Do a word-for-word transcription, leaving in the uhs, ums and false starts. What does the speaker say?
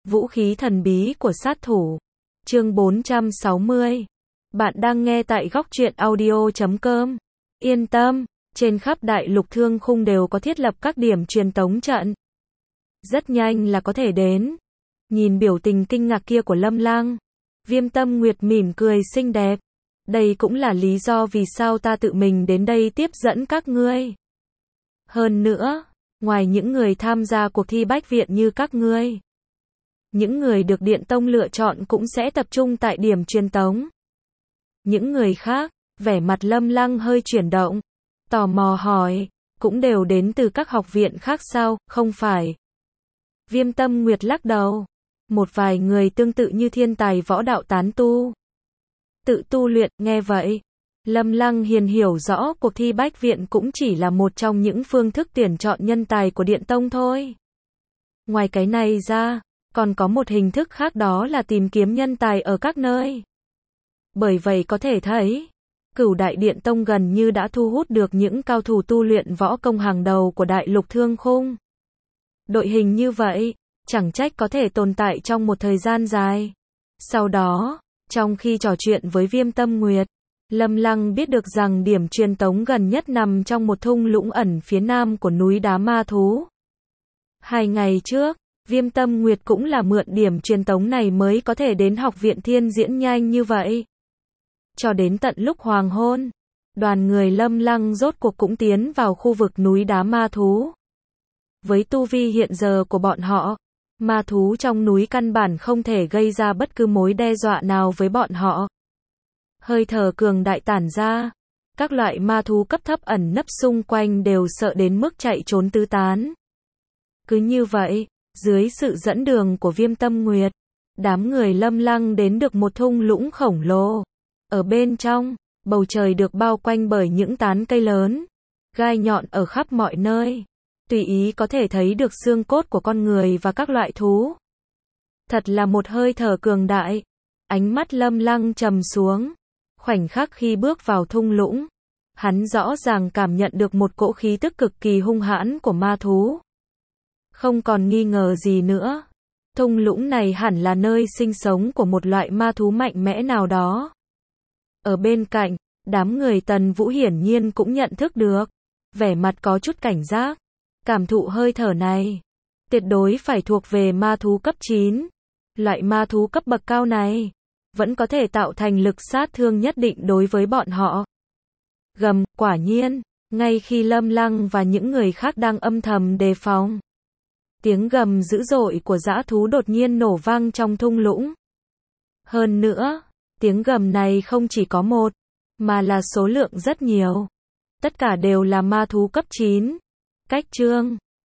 Vũ khí thần bí của sát thủ. Chương bốn trăm sáu mươi. Bạn đang nghe tại góc truyện audio chấm com. Yên tâm, trên khắp đại lục thương khung đều có thiết lập các điểm truyền tống trận. Rất nhanh là có thể đến. Nhìn biểu tình kinh ngạc kia của Lâm Lăng, Viêm Tâm Nguyệt mỉm cười xinh đẹp. Đây cũng là lý do vì sao ta tự mình đến đây tiếp dẫn các ngươi. Hơn nữa, ngoài những người tham gia cuộc thi bách viện như các ngươi, những người được Điện Tông lựa chọn cũng sẽ tập trung tại điểm truyền tống. Những người khác, vẻ mặt Lâm Lăng hơi chuyển động, tò mò hỏi, cũng đều đến từ các học viện khác sao, không phải? Viêm Tâm Nguyệt lắc đầu, một vài người tương tự như thiên tài võ đạo tán tu. Tự tu luyện, nghe vậy, Lâm Lăng hiền hiểu rõ cuộc thi bách viện cũng chỉ là một trong những phương thức tuyển chọn nhân tài của Điện Tông thôi. Ngoài cái này ra, còn có một hình thức khác, đó là tìm kiếm nhân tài ở các nơi. Bởi vậy có thể thấy, Cửu Đại Điện Tông gần như đã thu hút được những cao thủ tu luyện võ công hàng đầu của đại lục thương khung. Đội hình như vậy, chẳng trách có thể tồn tại trong một thời gian dài. Sau đó, trong khi trò chuyện với Viêm Tâm Nguyệt, Lâm Lăng biết được rằng điểm truyền tống gần nhất nằm trong một thung lũng ẩn phía nam của núi đá ma thú. Hai ngày trước, Viêm Tâm Nguyệt cũng là mượn điểm truyền tống này mới có thể đến học viện Thiên Diễn nhanh như vậy. Cho đến tận lúc hoàng hôn, đoàn người Lâm Lăng rốt cuộc cũng tiến vào khu vực núi đá ma thú. Với tu vi hiện giờ của bọn họ, ma thú trong núi căn bản không thể gây ra bất cứ mối đe dọa nào với bọn họ. Hơi thở cường đại tản ra, các loại ma thú cấp thấp ẩn nấp xung quanh đều sợ đến mức chạy trốn tứ tán. Cứ như vậy, dưới sự dẫn đường của Viêm Tâm Nguyệt, đám người Lâm Lăng đến được một thung lũng khổng lồ. Ở bên trong, bầu trời được bao quanh bởi những tán cây lớn, gai nhọn ở khắp mọi nơi. Tùy ý có thể thấy được xương cốt của con người và các loại thú. Thật là một hơi thở cường đại. Ánh mắt Lâm Lăng trầm xuống. Khoảnh khắc khi bước vào thung lũng, hắn rõ ràng cảm nhận được một cỗ khí tức cực kỳ hung hãn của ma thú. Không còn nghi ngờ gì nữa, thung lũng này hẳn là nơi sinh sống của một loại ma thú mạnh mẽ nào đó. Ở bên cạnh, đám người Tần Vũ hiển nhiên cũng nhận thức được, vẻ mặt có chút cảnh giác. Cảm thụ hơi thở này, tuyệt đối phải thuộc về ma thú cấp chín. Loại ma thú cấp bậc cao này, vẫn có thể tạo thành lực sát thương nhất định đối với bọn họ. Gầm, quả nhiên, ngay khi Lâm Lăng và những người khác đang âm thầm đề phòng, tiếng gầm dữ dội của dã thú đột nhiên nổ vang trong thung lũng. Hơn nữa, tiếng gầm này không chỉ có một, mà là số lượng rất nhiều. Tất cả đều là ma thú cấp chín. Cách chương